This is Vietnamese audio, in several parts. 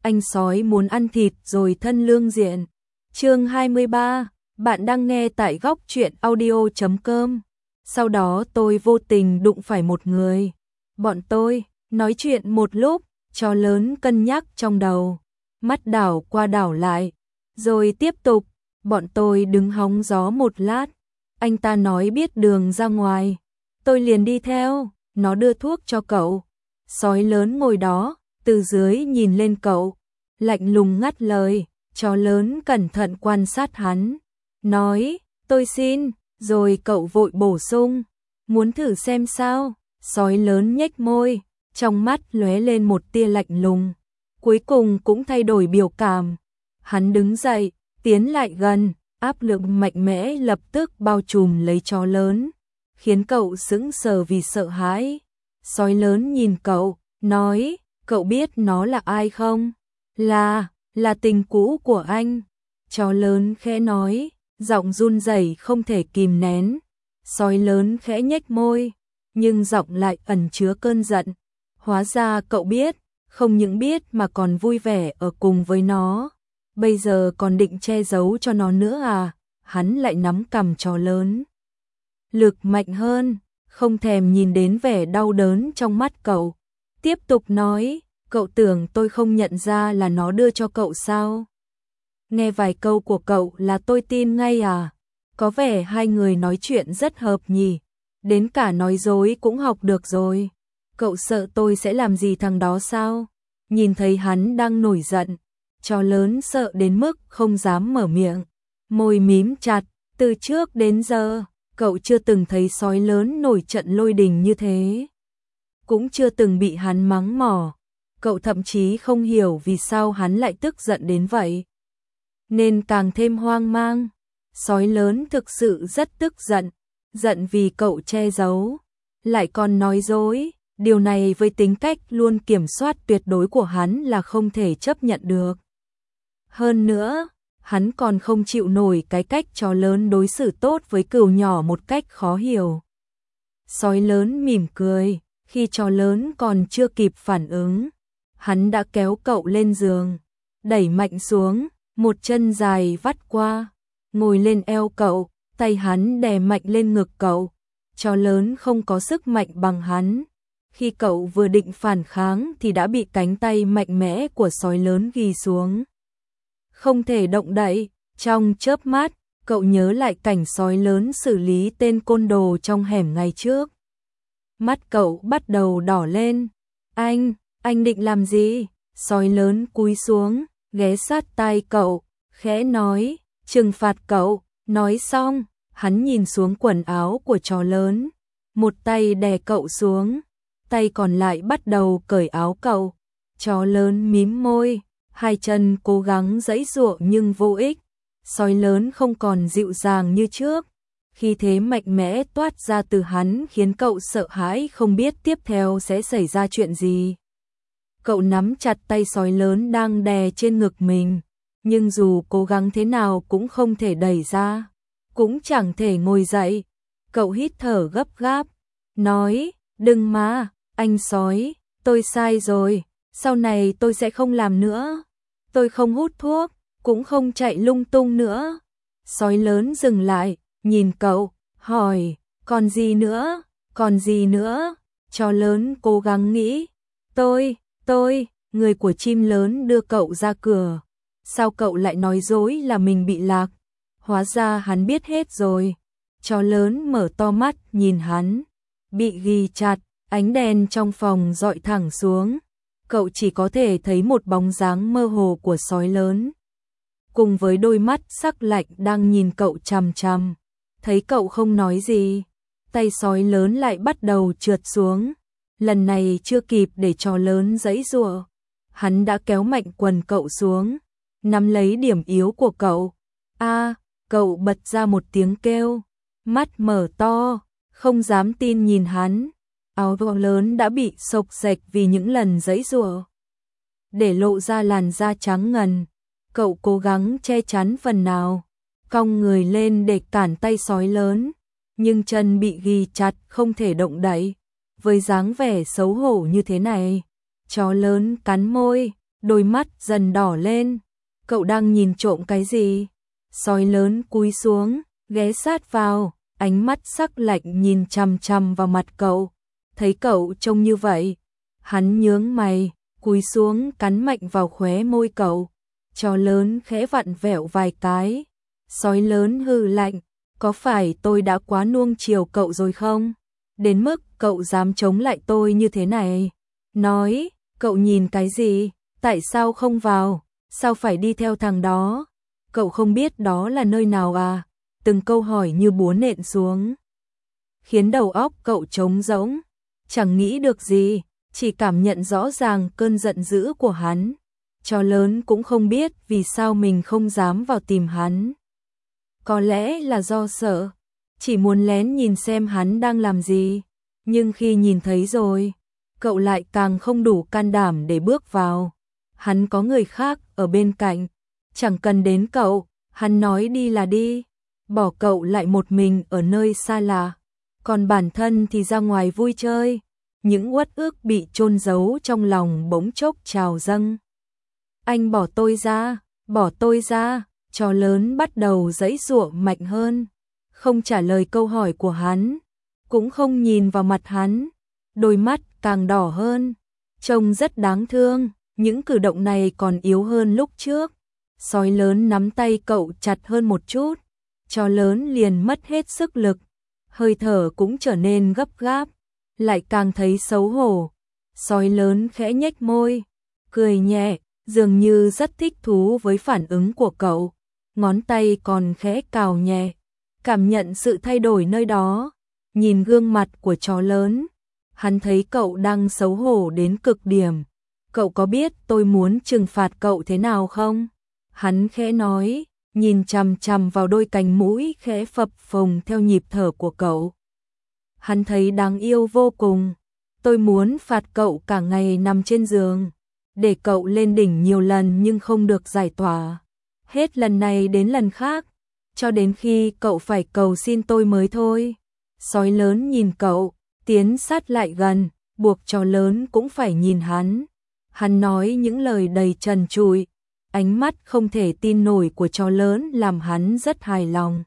anh sói muốn ăn thịt rồi thân lương diện. Chương 23, bạn đang nghe tại góc truyện audio.com. Sau đó tôi vô tình đụng phải một người. Bọn tôi nói chuyện một lúc, chó lớn cân nhắc trong đầu, mắt đảo qua đảo lại, rồi tiếp tục. Bọn tôi đứng hóng gió một lát, anh ta nói biết đường ra ngoài, tôi liền đi theo, nó đưa thuốc cho cậu. Sói lớn ngồi đó, từ dưới nhìn lên cậu, lạnh lùng ngắt lời. Chó lớn cẩn thận quan sát hắn, nói, tôi xin, rồi cậu vội bổ sung, muốn thử xem sao. Sói lớn nhếch môi, trong mắt lóe lên một tia lạnh lùng, cuối cùng cũng thay đổi biểu cảm. Hắn đứng dậy, tiến lại gần, áp lực mạnh mẽ lập tức bao trùm lấy chó lớn, khiến cậu sững sờ vì sợ hãi. Sói lớn nhìn cậu, nói, cậu biết nó là ai không? Là tình cũ của anh. Chó lớn khẽ nói, giọng run rẩy không thể kìm nén. Sói lớn khẽ nhếch môi, nhưng giọng lại ẩn chứa cơn giận. Hóa ra cậu biết, không những biết mà còn vui vẻ ở cùng với nó. Bây giờ còn định che giấu cho nó nữa à? Hắn lại nắm cằm chó lớn, lực mạnh hơn, không thèm nhìn đến vẻ đau đớn trong mắt cậu. Tiếp tục nói, cậu tưởng tôi không nhận ra là nó đưa cho cậu sao? Nghe vài câu của cậu là tôi tin ngay à? Có vẻ hai người nói chuyện rất hợp nhỉ, đến cả nói dối cũng học được rồi. Cậu sợ tôi sẽ làm gì thằng đó sao? Nhìn thấy hắn đang nổi giận, chó lớn sợ đến mức không dám mở miệng, môi mím chặt. Từ trước đến giờ, cậu chưa từng thấy sói lớn nổi trận lôi đình như thế, cũng chưa từng bị hắn mắng mỏ. Cậu thậm chí không hiểu vì sao hắn lại tức giận đến vậy, nên càng thêm hoang mang. Sói lớn thực sự rất tức giận, giận vì cậu che giấu, lại còn nói dối. Điều này với tính cách luôn kiểm soát tuyệt đối của hắn là không thể chấp nhận được. Hơn nữa, hắn còn không chịu nổi cái cách chó lớn đối xử tốt với cừu nhỏ một cách khó hiểu. Sói lớn mỉm cười, khi chó lớn còn chưa kịp phản ứng, hắn đã kéo cậu lên giường, đẩy mạnh xuống, một chân dài vắt qua, ngồi lên eo cậu, tay hắn đè mạnh lên ngực cậu. Chó lớn không có sức mạnh bằng hắn. Khi cậu vừa định phản kháng thì đã bị cánh tay mạnh mẽ của sói lớn ghi xuống, không thể động đậy. Trong chớp mắt, cậu nhớ lại cảnh sói lớn xử lý tên côn đồ trong hẻm ngày trước. Mắt cậu bắt đầu đỏ lên. Anh định làm gì? Sói lớn cúi xuống, ghé sát tai cậu, khẽ nói, trừng phạt cậu. Nói xong, hắn nhìn xuống quần áo của chó lớn, một tay đè cậu xuống, tay còn lại bắt đầu cởi áo cậu. Chó lớn mím môi, hai chân cố gắng giãy giụa nhưng vô ích. Sói lớn không còn dịu dàng như trước, khí thế mạnh mẽ toát ra từ hắn khiến cậu sợ hãi không biết tiếp theo sẽ xảy ra chuyện gì. Cậu nắm chặt tay sói lớn đang đè trên ngực mình, nhưng dù cố gắng thế nào cũng không thể đẩy ra, cũng chẳng thể ngồi dậy. Cậu hít thở gấp gáp, nói, đừng mà, anh sói, tôi sai rồi, sau này tôi sẽ không làm nữa. Tôi không hút thuốc, cũng không chạy lung tung nữa. Sói lớn dừng lại, nhìn cậu, hỏi, còn gì nữa, còn gì nữa? Chó lớn cố gắng nghĩ, tôi, người của chim lớn đưa cậu ra cửa. Sao cậu lại nói dối là mình bị lạc? Hóa ra hắn biết hết rồi. Chó lớn mở to mắt nhìn hắn, bị ghi chặt, ánh đèn trong phòng dọi thẳng xuống. Cậu chỉ có thể thấy một bóng dáng mơ hồ của sói lớn, cùng với đôi mắt sắc lạnh đang nhìn cậu chằm chằm. Thấy cậu không nói gì, tay sói lớn lại bắt đầu trượt xuống. Lần này chưa kịp để chó lớn giãy giụa, hắn đã kéo mạnh quần cậu xuống, nắm lấy điểm yếu của cậu. Cậu bật ra một tiếng kêu, mắt mở to, không dám tin nhìn hắn. Áo lớn đã bị xộc xệch vì những lần giãy giụa, để lộ ra làn da trắng ngần. Cậu cố gắng che chắn phần nào, cong người lên để cản tay sói lớn, nhưng chân bị ghi chặt không thể động đậy. Với dáng vẻ xấu hổ như thế này, chó lớn cắn môi, đôi mắt dần đỏ lên. Cậu đang nhìn trộm cái gì? Sói lớn cúi xuống, ghé sát vào, ánh mắt sắc lạnh nhìn chằm chằm vào mặt cậu. Thấy cậu trông như vậy, hắn nhướng mày, cúi xuống cắn mạnh vào khóe môi cậu. Chó lớn khẽ vặn vẹo vài cái. Sói lớn hừ lạnh, có phải tôi đã quá nuông chiều cậu rồi không? Đến mức cậu dám chống lại tôi như thế này. Nói, cậu nhìn cái gì? Tại sao không vào? Sao phải đi theo thằng đó? Cậu không biết đó là nơi nào à? Từng câu hỏi như búa nện xuống, khiến đầu óc cậu trống rỗng, chẳng nghĩ được gì, chỉ cảm nhận rõ ràng cơn giận dữ của hắn. Chó lớn cũng không biết vì sao mình không dám vào tìm hắn. Có lẽ là do sợ, chỉ muốn lén nhìn xem hắn đang làm gì. Nhưng khi nhìn thấy rồi, cậu lại càng không đủ can đảm để bước vào. Hắn có người khác ở bên cạnh, chẳng cần đến cậu, hắn nói đi là đi, bỏ cậu lại một mình ở nơi xa lạ, còn bản thân thì ra ngoài vui chơi. Những uất ức bị chôn giấu trong lòng bỗng chốc trào dâng. Anh bỏ tôi ra, bỏ tôi ra. Chó lớn bắt đầu giãy giụa mạnh hơn, không trả lời câu hỏi của hắn, cũng không nhìn vào mặt hắn, đôi mắt càng đỏ hơn, trông rất đáng thương. Những cử động này còn yếu hơn lúc trước. Sói lớn nắm tay cậu chặt hơn một chút, chó lớn liền mất hết sức lực, hơi thở cũng trở nên gấp gáp, lại càng thấy xấu hổ. Sói lớn khẽ nhếch môi, cười nhẹ, dường như rất thích thú với phản ứng của cậu. Ngón tay còn khẽ cào nhẹ, cảm nhận sự thay đổi nơi đó. Nhìn gương mặt của chó lớn, hắn thấy cậu đang xấu hổ đến cực điểm. Cậu có biết tôi muốn trừng phạt cậu thế nào không? Hắn khẽ nói, nhìn chằm chằm vào đôi cánh mũi khẽ phập phồng theo nhịp thở của cậu. Hắn thấy đáng yêu vô cùng. Tôi muốn phạt cậu cả ngày nằm trên giường, để cậu lên đỉnh nhiều lần nhưng không được giải tỏa. Hết lần này đến lần khác, cho đến khi cậu phải cầu xin tôi mới thôi. Sói lớn nhìn cậu, tiến sát lại gần, buộc chó lớn cũng phải nhìn hắn. Hắn nói những lời đầy trần trụi, ánh mắt không thể tin nổi của chó lớn làm hắn rất hài lòng.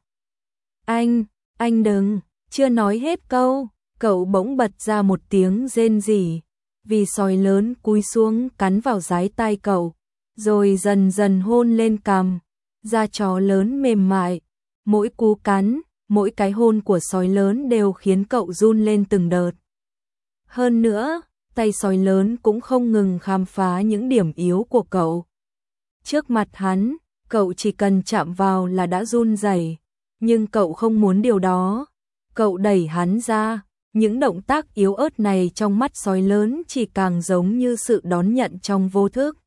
Anh đừng, chưa nói hết câu, cậu bỗng bật ra một tiếng rên rỉ, vì sói lớn cúi xuống cắn vào dái tai cậu, rồi dần dần hôn lên cằm. Da chó lớn mềm mại, mỗi cú cắn, mỗi cái hôn của sói lớn đều khiến cậu run lên từng đợt. Hơn nữa, tay sói lớn cũng không ngừng khám phá những điểm yếu của cậu. Trước mặt hắn, cậu chỉ cần chạm vào là đã run rẩy, nhưng cậu không muốn điều đó. Cậu đẩy hắn ra, những động tác yếu ớt này trong mắt sói lớn chỉ càng giống như sự đón nhận trong vô thức.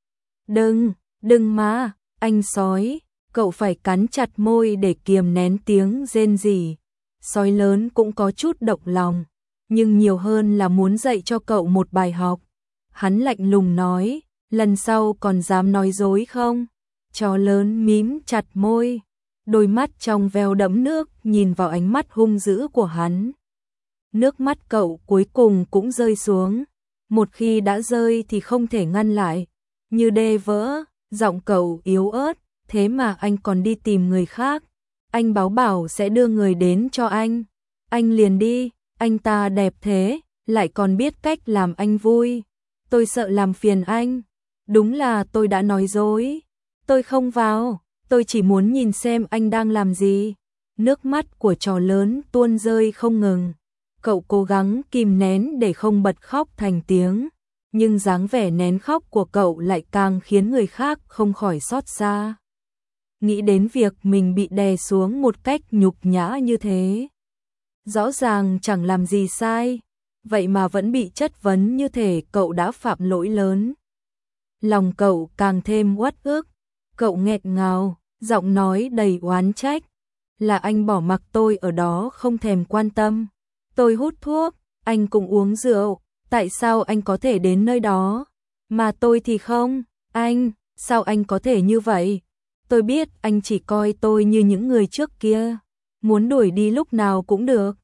Đừng mà, anh sói, cậu phải cắn chặt môi để kiềm nén tiếng rên rỉ. Sói lớn cũng có chút động lòng, nhưng nhiều hơn là muốn dạy cho cậu một bài học. Hắn lạnh lùng nói, lần sau còn dám nói dối không? Chó lớn mím chặt môi, đôi mắt trong veo đẫm nước nhìn vào ánh mắt hung dữ của hắn. Nước mắt cậu cuối cùng cũng rơi xuống, một khi đã rơi thì không thể ngăn lại, như đê vỡ. Giọng cậu yếu ớt, thế mà anh còn đi tìm người khác. Anh báo bảo sẽ đưa người đến cho anh liền đi. Anh ta đẹp thế, lại còn biết cách làm anh vui. Tôi sợ làm phiền anh. Đúng là tôi đã nói dối. Tôi không vào, tôi chỉ muốn nhìn xem anh đang làm gì. Nước mắt của chó lớn tuôn rơi không ngừng. Cậu cố gắng kìm nén để không bật khóc thành tiếng, nhưng dáng vẻ nén khóc của cậu lại càng khiến người khác không khỏi xót xa. Nghĩ đến việc mình bị đè xuống một cách nhục nhã như thế. Rõ ràng chẳng làm gì sai, vậy mà vẫn bị chất vấn như thể cậu đã phạm lỗi lớn. Lòng cậu càng thêm uất ức, cậu nghẹn ngào, giọng nói đầy oán trách. Là anh bỏ mặc tôi ở đó không thèm quan tâm. Tôi hút thuốc, anh cũng uống rượu, tại sao anh có thể đến nơi đó, mà tôi thì không? Anh, sao anh có thể như vậy? Tôi biết anh chỉ coi tôi như những người trước kia, muốn đuổi đi lúc nào cũng được.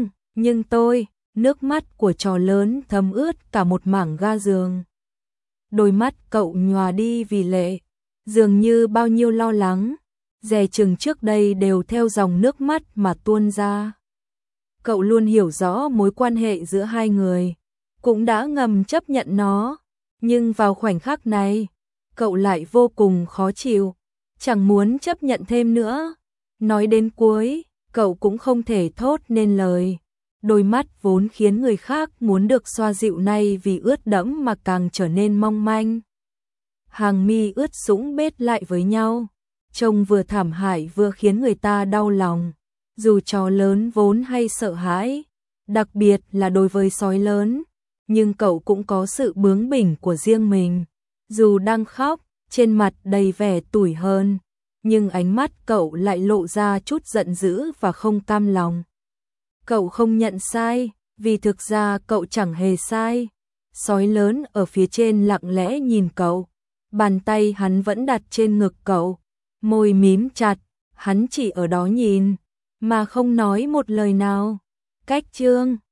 Nhưng tôi, nước mắt của chó lớn thấm ướt cả một mảng ga giường. đôi mắt cậu nhòa đi vì lệ, dường như bao nhiêu lo lắng, dè chừng trước đây đều theo dòng nước mắt mà tuôn ra. Cậu luôn hiểu rõ mối quan hệ giữa hai người, cũng đã ngầm chấp nhận nó, nhưng vào khoảnh khắc này, cậu lại vô cùng khó chịu, chẳng muốn chấp nhận thêm nữa. Nói đến cuối, cậu cũng không thể thốt nên lời. Đôi mắt vốn khiến người khác muốn được xoa dịu nay vì ướt đẫm mà càng trở nên mong manh. Hàng mi ướt sũng bết lại với nhau, trông vừa thảm hại vừa khiến người ta đau lòng. Dù chó lớn vốn hay sợ hãi, đặc biệt là đối với sói lớn, nhưng cậu cũng có sự bướng bỉnh của riêng mình. Dù đang khóc, trên mặt đầy vẻ tủi hờn, nhưng ánh mắt cậu lại lộ ra chút giận dữ và không cam lòng. Cậu không nhận sai, vì thực ra cậu chẳng hề sai. Sói lớn ở phía trên lặng lẽ nhìn cậu, bàn tay hắn vẫn đặt trên ngực cậu, môi mím chặt, hắn chỉ ở đó nhìn, mà không nói một lời nào. Cách chương